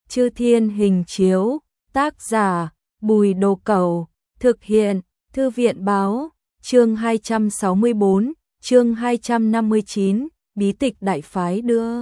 Chư Thiên hình chiếu, tác giả, Bùi Đồ Cẩu, thực hiện, Thư viện báo, chương 264, chương 259, bí tịch đại phái đưa.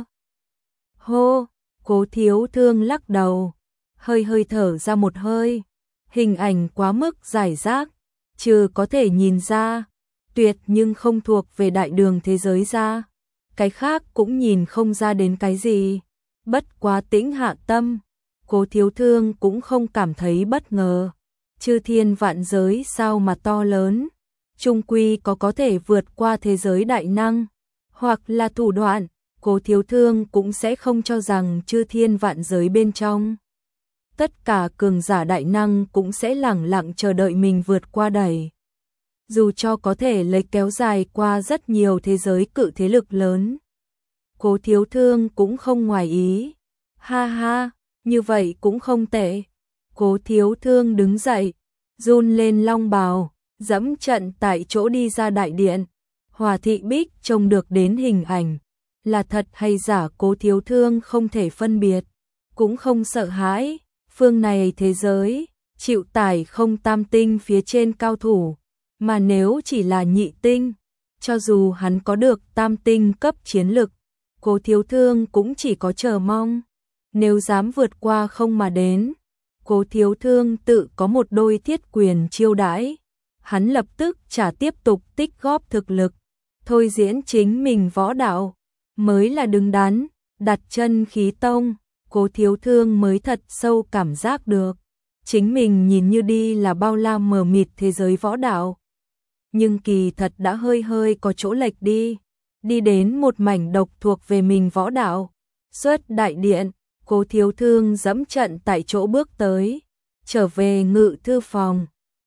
Hô, Cố Thiếu Thương lắc đầu, hơi thở ra một hơi, hình ảnh quá mức giải rác, trừ có thể nhìn ra, tuyệt nhưng không thuộc về đại đường thế giới ra, cái khác cũng nhìn không ra đến cái gì. Bất quá tĩnh hạ tâm, Cố Thiếu Thương cũng không cảm thấy bất ngờ. Chư thiên vạn giới sao mà to lớn, chung quy có thể vượt qua thế giới đại năng, hoặc là thủ đoạn, Cố Thiếu Thương cũng sẽ không cho rằng chư thiên vạn giới bên trong. Tất cả cường giả đại năng cũng sẽ lẳng lặng chờ đợi mình vượt qua đẩy. Dù cho có thể lấy kéo dài qua rất nhiều thế giới cự thế lực lớn. Cố Thiếu Thương cũng không ngoài ý. Ha ha, như vậy cũng không tệ. Cố Thiếu Thương đứng dậy, run lên long bào, dẫm trận tại chỗ đi ra đại điện. Hòa Thị Bích trông được đến hình ảnh, là thật hay giả Cố Thiếu Thương không thể phân biệt, cũng không sợ hãi. Phương này thế giới, chịu tải không tam tinh phía trên cao thủ, mà nếu chỉ là nhị tinh, cho dù hắn có được tam tinh cấp chiến lực, Cố Thiếu Thương cũng chỉ có chờ mong. Nếu dám vượt qua không mà đến, Cố Thiếu Thương tự có một đôi thiết quyền chiêu đãi. Hắn lập tức trả tiếp tục tích góp thực lực, thôi diễn chính mình võ đạo, mới là đứng đắn, đặt chân khí tông. Cố Thiếu Thương mới thật sâu cảm giác được, chính mình nhìn như đi là bao la mờ mịt thế giới võ đạo. Nhưng kỳ thật đã hơi có chỗ lệch đi đến một mảnh độc thuộc về mình võ đạo. Xuất đại điện, Cố Thiếu Thương dẫm trận tại chỗ bước tới, trở về ngự thư phòng.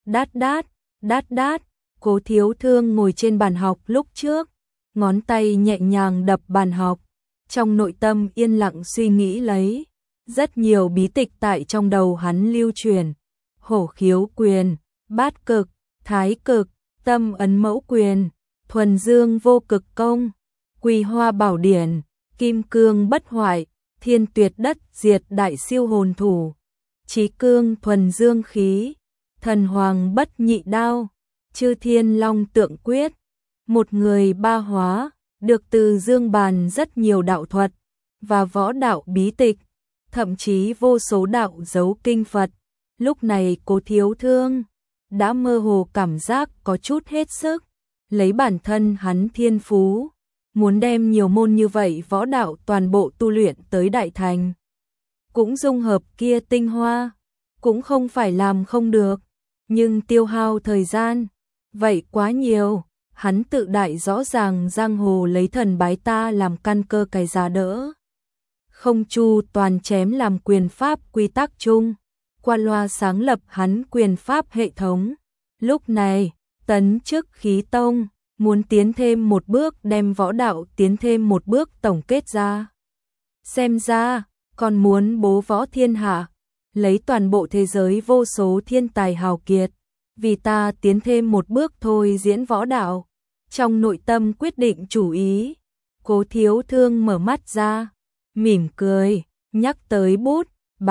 Đát, Cố Thiếu Thương ngồi trên bàn học lúc trước, ngón tay nhẹ nhàng đập bàn học, trong nội tâm yên lặng suy nghĩ lấy. Rất nhiều bí tịch tại trong đầu hắn lưu truyền, hổ khiếu quyền, bát cực, thái cực, tâm ấn mẫu quyền, thuần dương vô cực công, quỳ hoa bảo điển, kim cương bất hoại, thiên tuyệt đất diệt đại siêu hồn thủ, chí cương thuần dương khí, thần hoàng bất nhị đao, chư thiên long tượng quyết. Một người ba hóa, được từ dương bàn rất nhiều đạo thuật và võ đạo bí tịch, thậm chí vô số đạo dấu kinh Phật. Lúc này Cố Thiếu Thương đã mơ hồ cảm giác có chút hết sức, lấy bản thân hắn thiên phú, muốn đem nhiều môn như vậy võ đạo toàn bộ tu luyện tới đại thành. Cũng dung hợp kia tinh hoa, cũng không phải làm không được, nhưng tiêu hao thời gian, vậy quá nhiều. Hắn tự đại rõ ràng giang hồ lấy thần bái ta làm căn cơ cái giá đỡ. Không chu toàn chém làm quyền pháp quy tắc chung, qua loa sáng lập hắn quyền pháp hệ thống. Lúc này, tấn chức khí tông, muốn tiến thêm một bước đem võ đạo tiến thêm một bước tổng kết ra. Xem ra, còn muốn bố võ thiên hạ, lấy toàn bộ thế giới vô số thiên tài hào kiệt, vì ta tiến thêm một bước thôi diễn võ đạo. Trong nội tâm quyết định chủ ý, Cố Thiếu Thương mở mắt ra, mỉm cười, nhắc tới bút,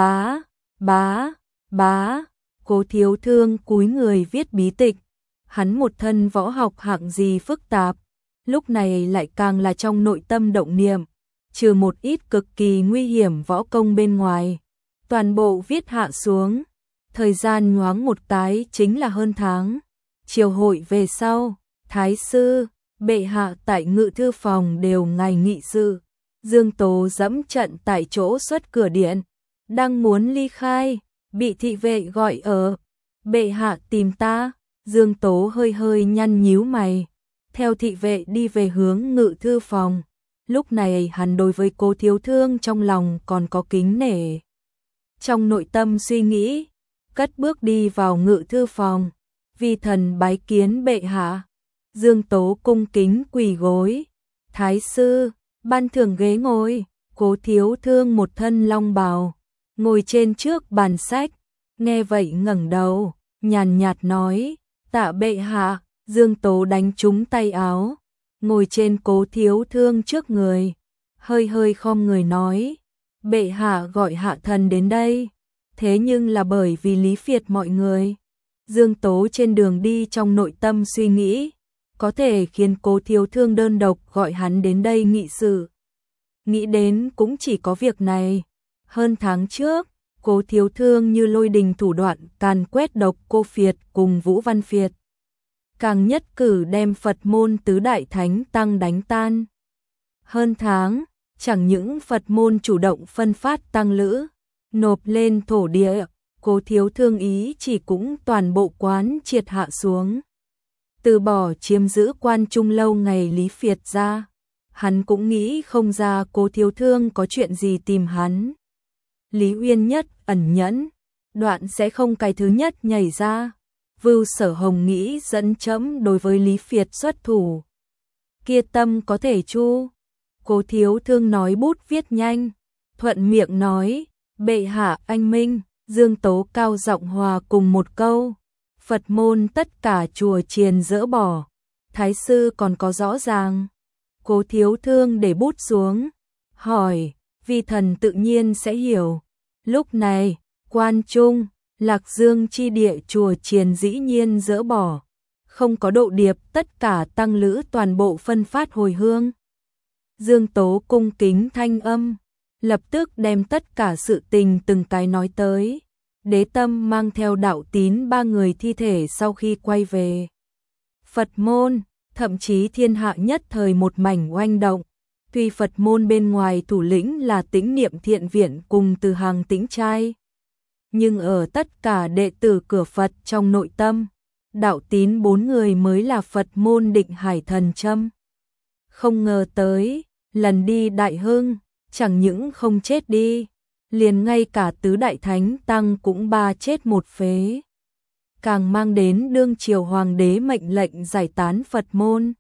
bá. Cố Thiếu Thương cúi người viết bí tịch. Hắn một thân võ học hạng gì phức tạp, lúc này lại càng là trong nội tâm động niệm, trừ một ít cực kỳ nguy hiểm võ công bên ngoài, toàn bộ viết hạ xuống. Thời gian nhoáng một cái chính là hơn tháng. Chiều hội về sau, Thái sư, bệ hạ tại ngự thư phòng đều ngày nghị sự. Dương Tố dẫm trận tại chỗ xuất cửa điện, đang muốn ly khai, bị thị vệ gọi ở. Bệ hạ tìm ta. Dương Tố hơi nhăn nhíu mày, theo thị vệ đi về hướng ngự thư phòng. Lúc này hắn đối với Cố Thiếu Thương trong lòng còn có kính nể. Trong nội tâm suy nghĩ, cất bước đi vào ngự thư phòng, vi thần bái kiến bệ hạ. Dương Tố cung kính quỳ gối. Thái sư, ban thưởng ghế ngồi. Cố Thiếu Thương một thân long bào, ngồi trên trước bàn sách, nghe vậy ngẩng đầu, nhàn nhạt nói, tạ bệ hạ. Dương Tố đánh trúng tay áo, ngồi trên Cố Thiếu Thương trước người, hơi khom người nói, bệ hạ gọi hạ thần đến đây, thế nhưng là bởi vì Lý Việt mọi người. Dương Tố trên đường đi trong nội tâm suy nghĩ, có thể khiến Cố Thiếu Thương đơn độc gọi hắn đến đây nghị sự. Nghĩ đến cũng chỉ có việc này. Hơn tháng trước, Cố Thiếu Thương như lôi đình thủ đoạn càn quét Độc Cô Phiệt cùng Vũ Văn Phiệt. Càng nhất cử đem Phật môn tứ đại thánh tăng đánh tan. Hơn tháng, chẳng những Phật môn chủ động phân phát tăng lữ, nộp lên thổ địa, Cố Thiếu Thương ý chỉ cũng toàn bộ quán triệt hạ xuống. Từ bỏ chiếm giữ Quan Trung lâu ngày Lý Việt ra, hắn cũng nghĩ không ra Cố Thiếu Thương có chuyện gì tìm hắn. Lý Uyên nhất ẩn nhẫn, đoạn sẽ không cái thứ nhất nhảy ra. Vưu Sở Hồng nghĩ dẫn chấm đối với Lý Việt xuất thủ. Kia tâm có thể chu. Cố Thiếu Thương nói bút viết nhanh, thuận miệng nói, bệ hạ anh minh. Dương Tố cao giọng hòa cùng một câu, Phật môn tất cả chùa chiền dỡ bỏ, thái sư còn có rõ ràng. Cố Thiếu Thương để bút xuống, hỏi, vi thần tự nhiên sẽ hiểu. Lúc này, Quan Trung, Lạc Dương chi địa chùa chiền dĩ nhiên dỡ bỏ, không có độ điệp, tất cả tăng lữ toàn bộ phân phát hồi hương. Dương Tố cung kính thanh âm, lập tức đem tất cả sự tình từng cái nói tới. Đế Tâm mang theo Đạo Tín ba người thi thể sau khi quay về Phật môn, thậm chí thiên hạ nhất thời một mảnh oanh động. Tuy Phật môn bên ngoài thủ lĩnh là Tĩnh Niệm Thiện Viện cùng Từ Hàng Tĩnh Trai, nhưng ở tất cả đệ tử cửa Phật trong nội tâm, Đạo Tín bốn người mới là Phật môn định hải thần châm. Không ngờ tới, lần đi Đại Hưng, chẳng những không chết đi, liền ngay cả tứ đại thánh tăng cũng ba chết một phế. Càng mang đến đương triều hoàng đế mệnh lệnh giải tán Phật môn.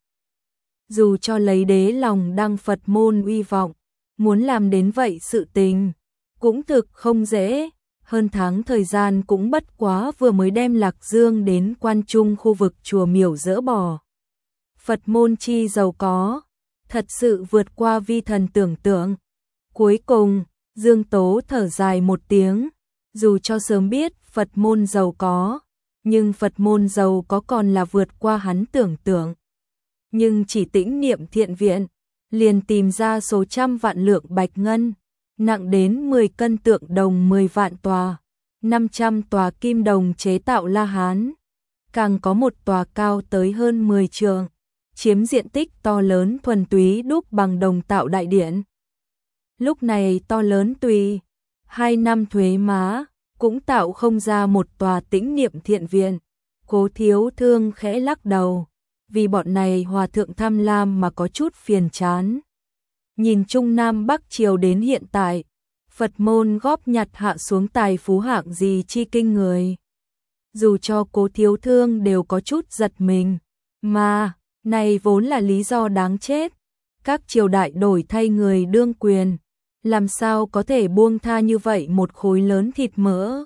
Dù cho lấy đế lòng đăng Phật môn uy vọng, muốn làm đến vậy sự tình, cũng thực không dễ. Hơn tháng thời gian cũng bất quá vừa mới đem Lạc Dương đến Quan Trung khu vực chùa miểu dỡ bỏ. Phật môn chi giàu có, thật sự vượt qua vi thần tưởng tượng. Cuối cùng, Dương Tố thở dài một tiếng, dù cho sớm biết Phật môn giàu có, nhưng Phật môn giàu có còn là vượt qua hắn tưởng tượng. Nhưng chỉ Tĩnh Niệm Thiện Viện, liền tìm ra số trăm vạn lượng bạch ngân, nặng đến 10 cân tượng đồng 10 vạn tòa, 500 tòa kim đồng chế tạo La Hán, càng có một tòa cao tới hơn 10 trượng, chiếm diện tích to lớn thuần túy đúc bằng đồng tạo đại điện. Lúc này to lớn tùy 2 năm thuế má, cũng tạo không ra một tòa Tĩnh Niệm Thiện Viện. Cố Thiếu Thương khẽ lắc đầu, vì bọn này hòa thượng tham lam mà có chút phiền chán. Nhìn Trung Nam Bắc Triều đến hiện tại, Phật môn góp nhặt hạ xuống tài phú hạng gì chi kinh người. Dù cho Cố Thiếu Thương đều có chút giật mình, mà, này vốn là lý do đáng chết. Các triều đại đổi thay người đương quyền, làm sao có thể buông tha như vậy một khối lớn thịt mỡ.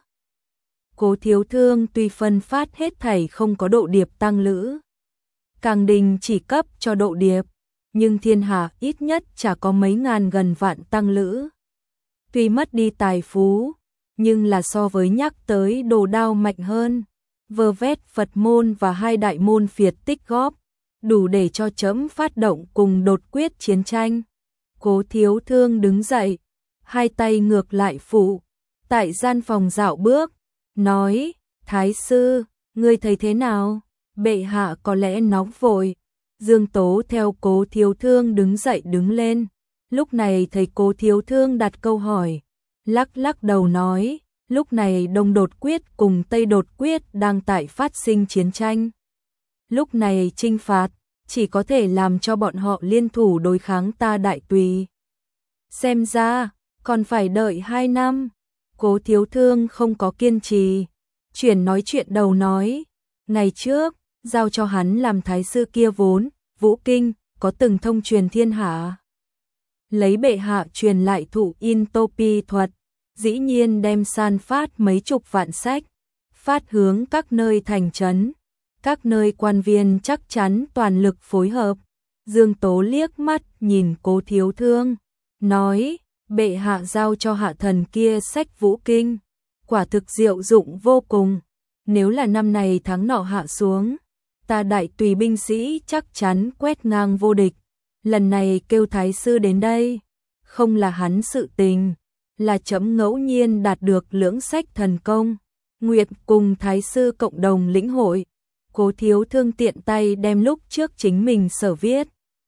Cố Thiếu Thương tuy phân phát hết thảy không có độ điệp tăng lữ, Càng Đình chỉ cấp cho độ điệp, nhưng thiên hạ ít nhất chả có mấy ngàn gần vạn tăng lữ. Tuy mất đi tài phú, nhưng là so với nhắc tới Đồ Đao mạnh hơn, vơ vét Phật môn và hai đại môn phiệt tích góp, đủ để cho chấm phát động cùng đột quyết chiến tranh. Cố Thiếu Thương đứng dậy, hai tay ngược lại phụ, tại gian phòng dạo bước, nói, Thái sư, ngươi thấy thế nào? Bệ hạ có lẽ nóng vội. Dương Tố theo Cố Thiếu Thương đứng dậy đứng lên, lúc này thấy Cố Thiếu Thương đặt câu hỏi, lắc lắc đầu nói, lúc này Đông Đột Quyết cùng Tây Đột Quyết đang tại phát sinh chiến tranh. Lúc này chinh phạt, chỉ có thể làm cho bọn họ liên thủ đối kháng ta Đại Tùy. Xem ra, còn phải đợi 2 năm. Cố Thiếu Thương không có kiên trì, chuyển nói chuyện đầu nói, ngày trước, giao cho hắn làm thái sư kia vốn, Vũ Kinh, có từng thông truyền thiên hạ. Lấy bệ hạ truyền lại thụ in topi thuật, dĩ nhiên đem san phát mấy chục vạn sách, phát hướng các nơi thành trấn, các nơi quan viên chắc chắn toàn lực phối hợp. Dương Tố liếc mắt nhìn Cố Thiếu Thương, nói, bệ hạ giao cho hạ thần kia sách vũ kinh, quả thực diệu dụng vô cùng. Nếu là năm này tháng nọ hạ xuống, ta đại tùy binh sĩ chắc chắn quét ngang vô địch. Lần này kêu thái sư đến đây, không là hắn sự tình, là chấm ngẫu nhiên đạt được lưỡng sách thần công. Nguyệt cùng thái sư cộng đồng lĩnh hội. Cố Thiếu Thương tiện tay đem lúc trước chính mình sở viết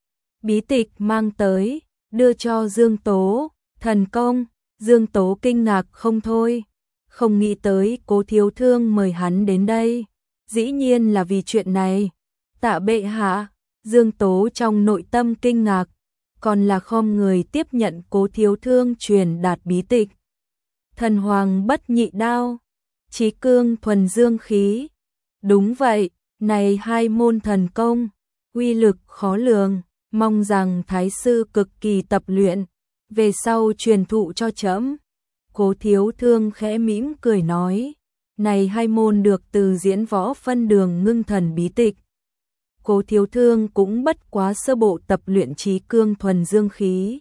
bí tịch mang tới, đưa cho Dương Tố. Thần công, Dương Tố kinh ngạc không thôi, không nghĩ tới Cố Thiếu Thương mời hắn đến đây, dĩ nhiên là vì chuyện này. Tạ bệ hạ, Dương Tố trong nội tâm kinh ngạc, còn là khom người tiếp nhận Cố Thiếu Thương truyền đạt bí tịch. Thần hoàng bất nhị đao, chí cương thuần dương khí. Đúng vậy, này hai môn thần công, uy lực khó lường, mong rằng thái sư cực kỳ tập luyện, về sau truyền thụ cho trẫm. Cố Thiếu Thương khẽ mỉm cười nói, này hai môn được từ diễn võ phân đường ngưng thần bí tịch. Cố Thiếu Thương cũng bất quá sơ bộ tập luyện chí cương thuần dương khí.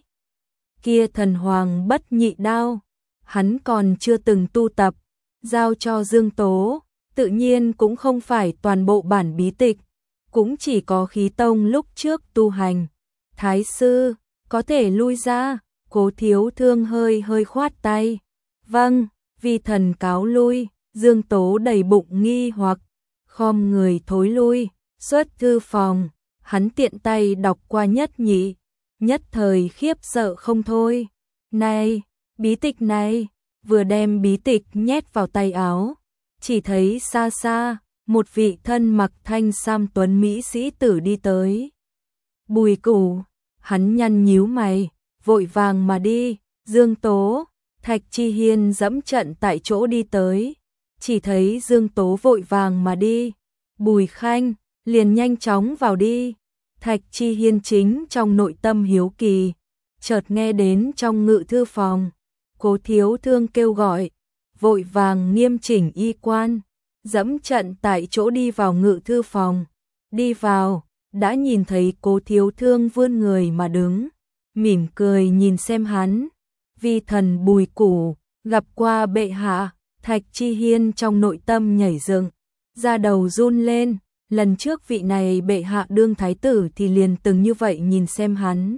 Kia thần hoàng bất nhị đao, hắn còn chưa từng tu tập, giao cho Dương Tố, tự nhiên cũng không phải toàn bộ bản bí tịch, cũng chỉ có khí tông lúc trước tu hành. Thái sư, có thể lui ra. Cố Thiếu Thương hơi khoát tay. Vâng, vi thần cáo lui. Dương Tố đầy bụng nghi hoặc, khom người thối lui, xuất thư phòng. Hắn tiện tay đọc qua nhất nhị, nhất thời khiếp sợ không thôi. Này, bí tịch này, vừa đem bí tịch nhét vào tay áo, chỉ thấy xa xa, một vị thân mặc thanh sam tuấn mỹ sĩ tử đi tới. Bùi Cửu, hắn nhăn nhíu mày, vội vàng mà đi. Dương Tố, Thạch Chi Hiên dẫm trận tại chỗ đi tới, chỉ thấy Dương Tố vội vàng mà đi. Bùi Khanh, liền nhanh chóng vào đi. Thạch Chi Hiên chính trong nội tâm hiếu kỳ, chợt nghe đến trong ngự thư phòng, Cố Thiếu Thương kêu gọi, vội vàng nghiêm chỉnh y quan, dẫm trận tại chỗ đi vào ngự thư phòng. Đi vào, đã nhìn thấy Cố Thiếu Thương vươn người mà đứng, mỉm cười nhìn xem hắn. Vi thần Bùi Cửu, gặp qua bệ hạ. Thạch Chi Hiên trong nội tâm nhảy dựng, da đầu run lên. Lần trước vị này bệ hạ đương thái tử thì liền từng như vậy nhìn xem hắn,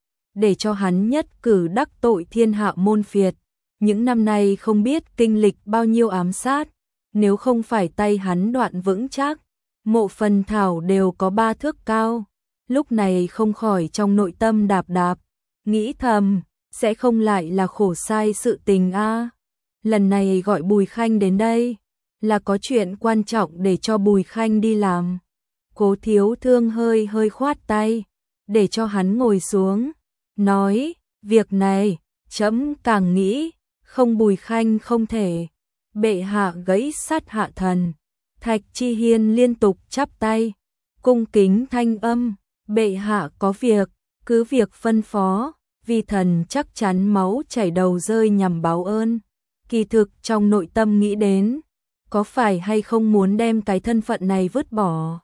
để cho hắn nhất cử đắc tội thiên hạ môn phiệt. Những năm nay không biết kinh lịch bao nhiêu ám sát, nếu không phải tay hắn đoạn vững chắc, mộ phần thảo đều có 3 thước cao. Lúc này không khỏi trong nội tâm đạp đạp, nghĩ thầm, sẽ không lại là khổ sai sự tình a. Lần này gọi Bùi Khanh đến đây, là có chuyện quan trọng để cho Bùi Khanh đi làm. Cố Thiếu Thương hơi khoát tay, để cho hắn ngồi xuống, nói, việc này, trẫm càng nghĩ, không Bùi Khanh không thể. Bệ hạ gãy sát hạ thần. Thạch Chi Hiên liên tục chắp tay, cung kính thanh âm, bệ hạ có việc, cứ việc phân phó. Vi thần chắc chắn máu chảy đầu rơi nhằm báo ơn. Kỳ thực trong nội tâm nghĩ đến, có phải hay không muốn đem cái thân phận này vứt bỏ.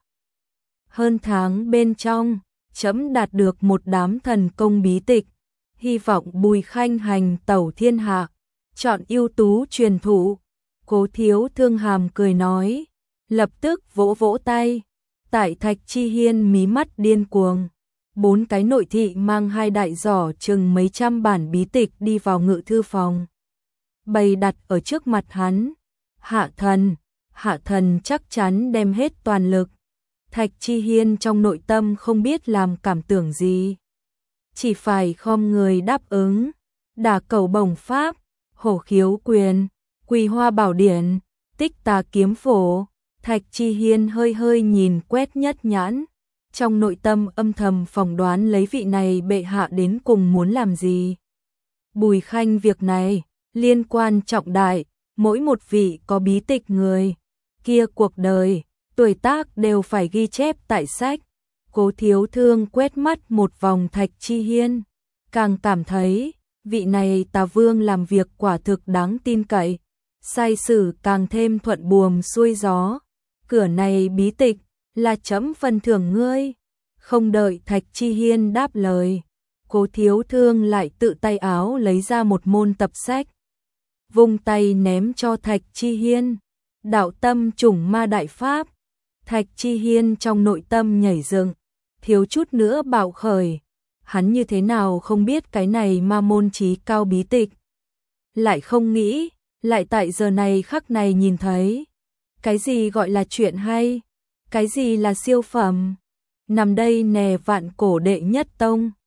Hơn tháng bên trong, trẫm đạt được một đám thần công bí tịch, hy vọng Bùi Khanh hành tẩu thiên hạ, chọn ưu tú truyền thụ. Cố Thiếu Thương hàm cười nói, lập tức vỗ vỗ tay. Tại Thạch Chi Hiên mí mắt điên cuồng, 4 cái nội thị mang 2 đại giỏ chừng mấy trăm bản bí tịch đi vào ngự thư phòng, bày đặt ở trước mặt hắn. Hạ thần chắc chắn đem hết toàn lực. Thạch Chi Hiên trong nội tâm không biết làm cảm tưởng gì, chỉ phải khom người đáp ứng. Đả Cầu Bổng Pháp, Hổ Khiếu Quyền, Quỳ Hoa Bảo Điển, Tích Tà Kiếm Phổ. Thạch Chi Hiên hơi nhìn quét nhất nhãn, trong nội tâm âm thầm phỏng đoán lấy vị này bệ hạ đến cùng muốn làm gì. Bùi Khanh việc này liên quan trọng đại, mỗi một vị có bí tịch người kia cuộc đời, tuổi tác đều phải ghi chép tại sách. Cố Thiếu Thương quét mắt một vòng Thạch Chi Hiên, càng cảm thấy vị này Tà Vương làm việc quả thực đáng tin cậy, sai sử càng thêm thuận buồm xuôi gió. Cửa này bí tịch là trẫm phần thưởng ngươi. Không đợi Thạch Chi Hiên đáp lời, Cố Thiếu Thương lại tự tay áo lấy ra một môn tập sách, vung tay ném cho Thạch Chi Hiên. Đạo tâm trùng ma đại pháp. Thạch Chi Hiên trong nội tâm nhảy dựng, thiếu chút nữa bạo khởi. Hắn như thế nào không biết cái này ma môn chí cao bí tịch. Lại không nghĩ, lại tại giờ này khắc này nhìn thấy. Cái gì gọi là chuyện hay? Cái gì là siêu phẩm? Nằm đây nè vạn cổ đệ nhất tông.